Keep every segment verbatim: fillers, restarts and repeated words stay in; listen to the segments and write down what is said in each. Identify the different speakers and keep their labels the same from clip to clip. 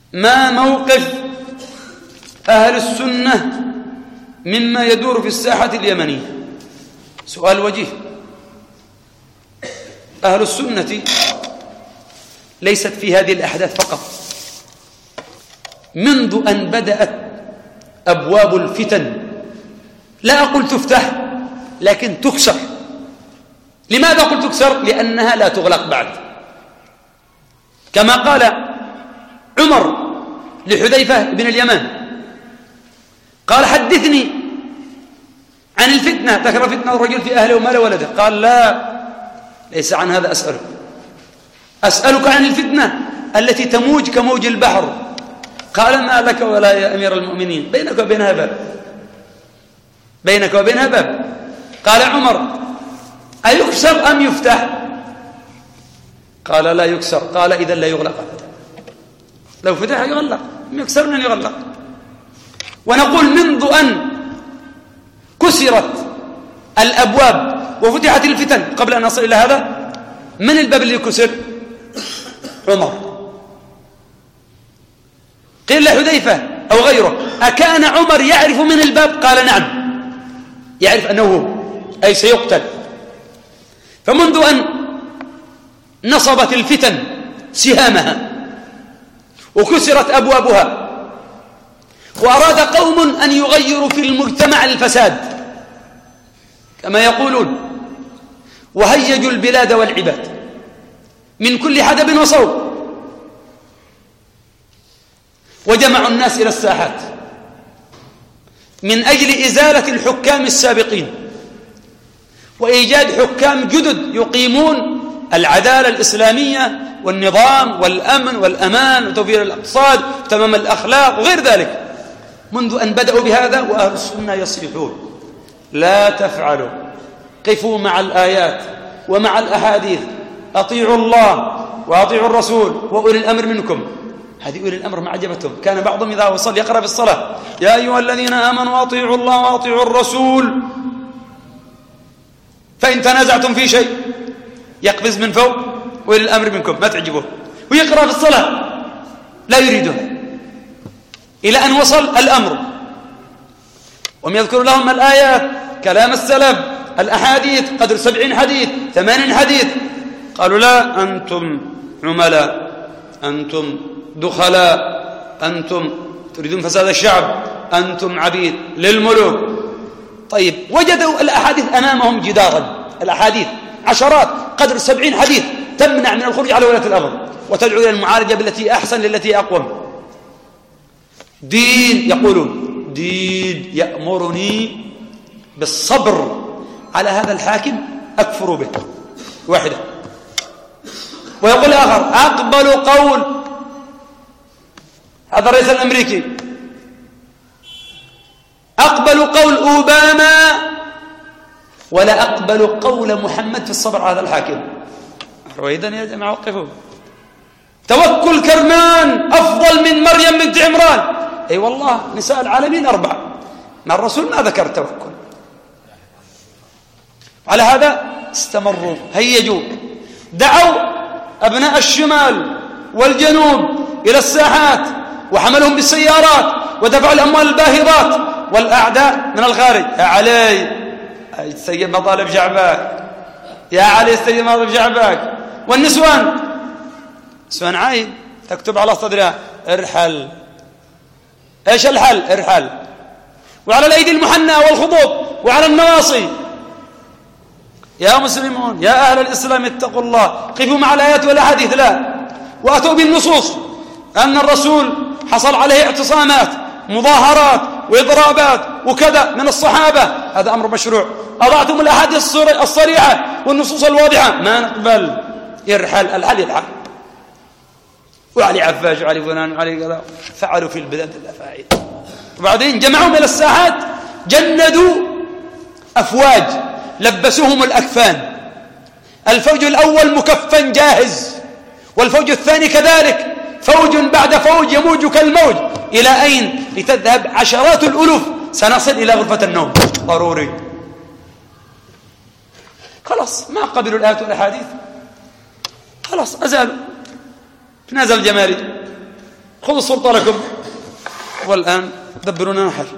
Speaker 1: ما موقف أهل السنة مما يدور في الساحة اليمنية؟ سؤال وجيه. أهل السنة ليست في هذه الأحداث فقط، منذ أن بدأت أبواب الفتن، لا أقول تفتح لكن تكسر. لماذا قلت تكسر؟ لأنها لا تغلق بعد، كما قال عمر لحذيفة بن اليمان، قال حدثني عن الفتنة، ذكر فتنة الرجل في أهله وماله ولده، قال لا، ليس عن هذا أسألك، أسألك عن الفتنة التي تموج كموج البحر. قال ما لك ولا يا أمير المؤمنين، بينك وبينها باب، بينك وبينها باب. قال عمر أيكسر أم يفتح؟ قال لا يكسر. قال إذن لا يغلق أبدا، لو فتح يغلق، يكسر من يغلق. ونقول منذ أن كسرت الأبواب وفتحت الفتن، قبل أن نصل إلى هذا، من الباب اللي كسر؟ عمر. قيل لحذيفة أو غيره أكان عمر يعرف من الباب؟ قال نعم، يعرف أنه هو، أي سيقتل. فمنذ أن نصبت الفتن سهامها وكسرت أبوابها وأراد قوم أن يغيروا في المجتمع الفساد كما يقولون، وهيجوا البلاد والعباد من كل حدب وصوب، وجمعوا الناس إلى الساحات من أجل إزالة الحكام السابقين وإيجاد حكام جدد يقيمون العدالة الإسلامية والنظام والأمن والأمان وتوفير الاقتصاد وتمام الأخلاق وغير ذلك. منذ أن بدأوا بهذا وأهل السنة يصيحون لا تفعلوا، قفوا مع الآيات ومع الأحاديث، أطيعوا الله وأطيعوا الرسول وأولي الأمر منكم. هذه أولي الأمر ما عجبتهم، كان بعضهم إذا وصل يقرأ في الصلاة يا أيها الذين آمنوا أطيعوا الله وأطيعوا الرسول، فإن تنازعتم في شيء يقفز من فوق أولي الأمر منكم، ما تعجبه، ويقرأ في الصلاة لا يريده، إلى أن وصل الأمر وهم يذكر لهم الآيات، كلام السلف، الأحاديث، قدر سبعين حديث ثمانين حديث. قالوا لا، أنتم عملاء، أنتم دخلاء، أنتم تريدون فساد الشعب، أنتم عبيد للملوك. طيب وجدوا الأحاديث أمامهم جدارا، الأحاديث عشرات، قدر سبعين حديث تمنع من الخروج على ولاة الأمر وتدعو إلى المعالجة بالتي أحسن للتي أقوم. دين، يقولون دين يأمرني بالصبر على هذا الحاكم أكفر به، واحدة. ويقول آخر أقبل قول هذا الرئيس الأمريكي، أقبل قول أوباما ولا أقبل قول محمد في الصبر على هذا الحاكم. وإذن يا جماعة وقفوا، توكل كرمان أفضل من مريم بنت عمران. أي أيوة والله، نساء العالمين أربعة، مع الرسول ما ذكر التوكل. على هذا استمروا، هيجوا، دعوا أبناء الشمال والجنوب إلى الساحات وحملهم بالسيارات ودفعوا الأموال الباهظات، والأعداء من الخارج يا علي استجب مطالب شعبك، يا علي استجب مطالب شعبك. والنسوان، نسوان عين تكتب على صدرها ارحل. ايش الحل؟ ارحل. وعلى الأيدي المحنى والخطوط وعلى النواصي يا مسلمون يا أهل الإسلام اتقوا الله، قفوا مع الآيات والأحاديث لا، وأتوا بالنصوص أن الرسول حصل عليه اعتصامات، مظاهرات وإضرابات وكذا من الصحابة، هذا أمر مشروع. أضعتم الأحاديث الصريحة والنصوص الواضحة، ما نقبل، يرحل. الحل يلحق. وعلي عفاش وعلي فلان وعلي كذا، فعلوا في البلاد الأفاعيل. وبعدين جمعهم إلى الساحات، جندوا أفواج لبسوهم الأكفان، الفوج الأول مكفن جاهز، والفوج الثاني كذلك، فوج بعد فوج يموج كالموج. إلى أين؟ لتذهب عشرات الألوف، سنصل إلى غرفة النوم ضروري. خلاص ما قبلوا الآيات والأحاديث، خلاص أزالوا. نزل الجماري خذوا السلطة لكم. والآن دبرونا حل.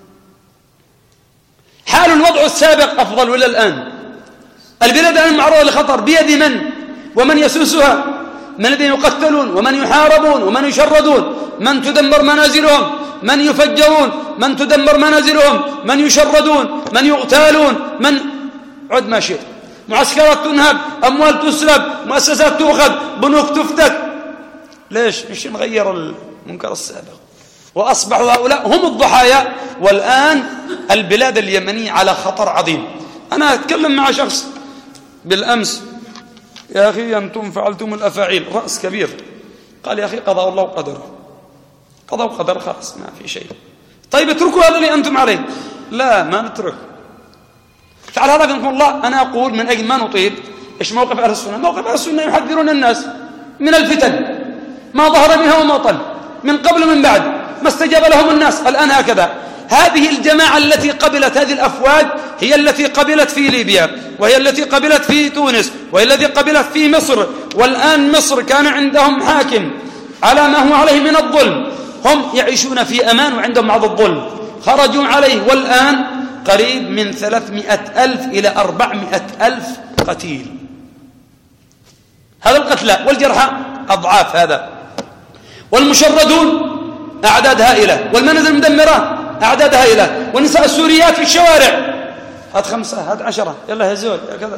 Speaker 1: حال الوضع السابق أفضل ولا الآن؟ البلاد الآن معرضة لخطر بيد من ومن يسوسها؟ من الذين يقتلون ومن يحاربون ومن يشردون، من تدمر منازلهم، من يفجرون، من تدمر منازلهم، من يشردون، من يغتالون، من عد ما شئت، معسكرات تنهب، أموال تسلب، مؤسسات تؤخذ، بنوك تفتك. ليش؟ إيش نغير المنكر السابق؟ وأصبحوا هؤلاء هم الضحايا. والآن البلاد اليمنية على خطر عظيم. أنا أتكلم مع شخص بالأمس، يا أخي أنتم فعلتم الأفاعيل، رأس كبير، قال يا أخي قضاء الله وقدره، قضاء وقدر خلاص ما في شيء. طيب اتركوا هذا اللي أنتم عليه. لا ما نترك. فعلى هذا فإنكم الله أنا أقول من أجل ما نطيل، إيش موقف أهل السنة؟ موقف أهل السنة يحذرون الناس من الفتن ما ظهر منها وما طل، من قبل ومن بعد، ما استجاب لهم الناس. الآن هكذا. هذه الجماعة التي قبلت هذه الأفواج هي التي قبلت في ليبيا، وهي التي قبلت في تونس، وهي التي قبلت في مصر. والآن مصر كان عندهم حاكم على ما هو عليه من الظلم، هم يعيشون في أمان وعندهم بعض الظلم، خرجوا عليه. والآن قريب من ثلاثمائة ألف إلى أربعمائة ألف قتيل. هذا القتلى والجرحى أضعاف هذا، والمشردون أعداد هائلة، والمنازل المدمرة أعداد هائلة، والنساء السوريات في الشوارع، هات خمسة هات عشرة، يلا يا زوج يا كذا.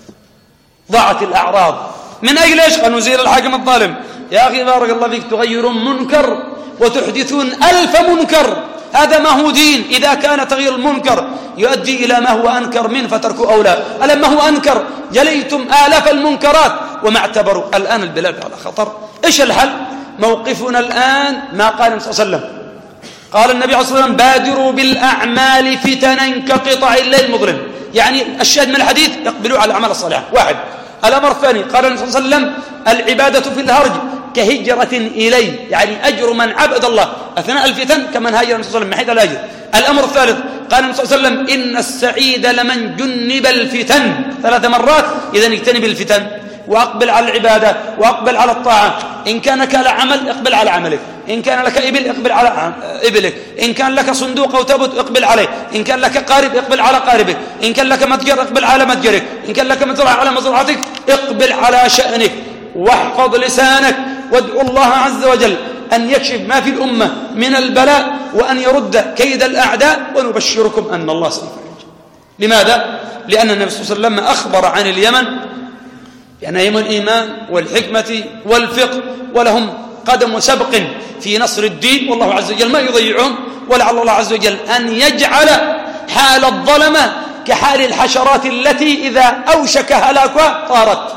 Speaker 1: ضاعت الأعراض من أجل إيش؟ قالوا نزيل الحاكم الظالم. يا أخي بارك الله فيك، تغيرون منكر وتحدثون ألف منكر. هذا ما هو دين إذا كان تغيير المنكر يؤدي إلى ما هو أنكر منه فتركوا أولى. ألما هو أنكر جليتم آلاف المنكرات وما اعتبروا. الآن البلاد على خطر. إيش الحل؟ موقفنا الآن ما قال النبي صلى الله عليه وسلم. قال النبي عليه الصلاة والسلام بادروا بالأعمال فتنا كقطع الليل المظلم. يعني الشاهد من الحديث يقبلوا على الأعمال الصالحة. واحد. الأمر الثاني قال النبي صلى الله عليه وسلم العبادة في الهرج كهجرة إلي، يعني أجر من عبد الله أثناء الفتن كمن هاجر النبي صلى الله عليه وسلم من حيث الأجر. الأمر الثالث قال النبي صلى الله عليه وسلم إن السعيد لمن جنب الفتن ثلاث مرات. إذا اجتنب الفتن وأقبل على العبادة وأقبل على الطاعة. إن كان لك عمل اقبل على عملك، إن كان لك إبل اقبل على إبلك، إن كان لك صندوق أو تابوت اقبل عليه، إن كان لك قارب اقبل على قاربك، إن كان لك متجر اقبل على متجرك، إن كان لك مزرعة على مزرعتك اقبل على شأنك، واحفظ لسانك، وادعو الله عز وجل أن يكشف ما في الأمة من البلاء وأن يرد كيد الأعداء، ونبشركم أن الله سيفرج. لماذا؟ لأن النبي صلى الله عليه وسلم أخبر عن اليمن بأنهم الإيمان والحكمة والفقه، ولهم قدم سبق في نصر الدين، والله عز وجل ما يضيعهم. ولعل الله عز وجل أن يجعل حال الظلمة كحال الحشرات التي إذا أوشك هلاكها طارت.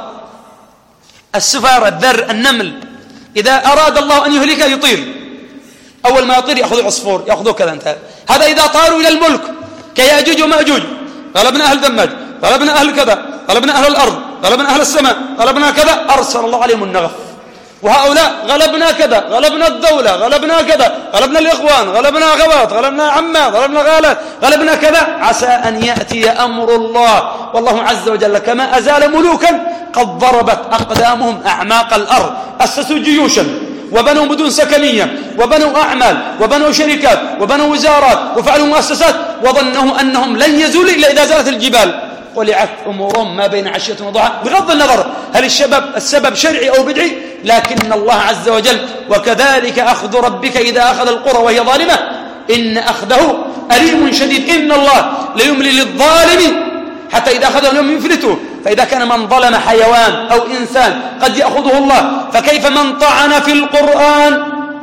Speaker 1: السفارة، الذر، النمل، إذا أراد الله أن يهلكه يطير، أول ما يطير يأخذ عصفور يأخذه كذا انتهى. هذا إذا طاروا إلى الملك كياجوج وماجوج، غلبنا أهل ذماج، غلبنا أهل كذا، غلبنا أهل الأرض، غلبنا أهل السماء، غلبنا كذا، أرسل الله عليهم النغف. وهؤلاء غلبنا كذا، غلبنا الدولة، غلبنا كذا، غلبنا الإخوان، غلبنا غوات، غلبنا عمات، غلبنا غالات، غلبنا كذا. عسى أن يأتي أمر الله والله عز وجل كما أزال ملوكا قد ضربت أقدامهم أعماق الأرض. أسسوا جيوشا وبنوا مدن سكنية وبنوا أعمال وبنوا شركات وبنوا وزارات وفعلوا مؤسسات، وظنوا أنهم لن يزولوا إلا إذا زالت الجبال. ولعت أمورهم ما بين عشية وضحى، بغض النظر هل السبب السبب شرعي أو بدعي، لكن الله عز وجل وكذلك أخذ ربك إذا أخذ القرى وهي ظالمة إن أخذه أليم شديد. إن الله ليملي للظالم حتى إذا أخذه لم يفلته. فإذا كان من ظلم حيوان أو إنسان قد يأخذه الله، فكيف من طعن في القرآن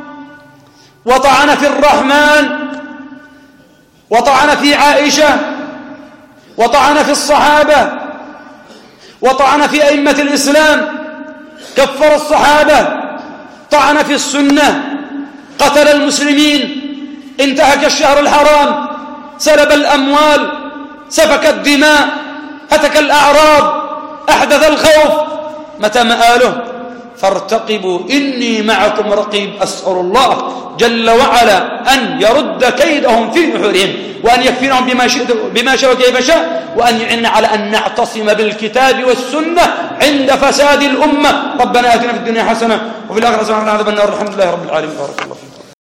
Speaker 1: وطعن في الرحمن وطعن في عائشة وطعن في الصحابة وطعن في أئمة الإسلام، كفر الصحابة، طعن في السنة، قتل المسلمين، انتهك الشهر الحرام، سلب الأموال، سفك الدماء، هتك الأعراض، أحدث الخوف. متى مآله؟ فارتقبوا إني معكم رقيب. أسأل الله جل وعلا أن يرد كيدهم في نحورهم، وأن يكفينهم بما شاء بما شاء وكيف شاء، وأن يعن على أن نعتصم بالكتاب والسنة عند فساد الأمة. ربنا آتنا في الدنيا حسنة وفي الآخرة حسنة وقنا عذاب النار. الحمد لله رب العالمين. بارك الله فيكم.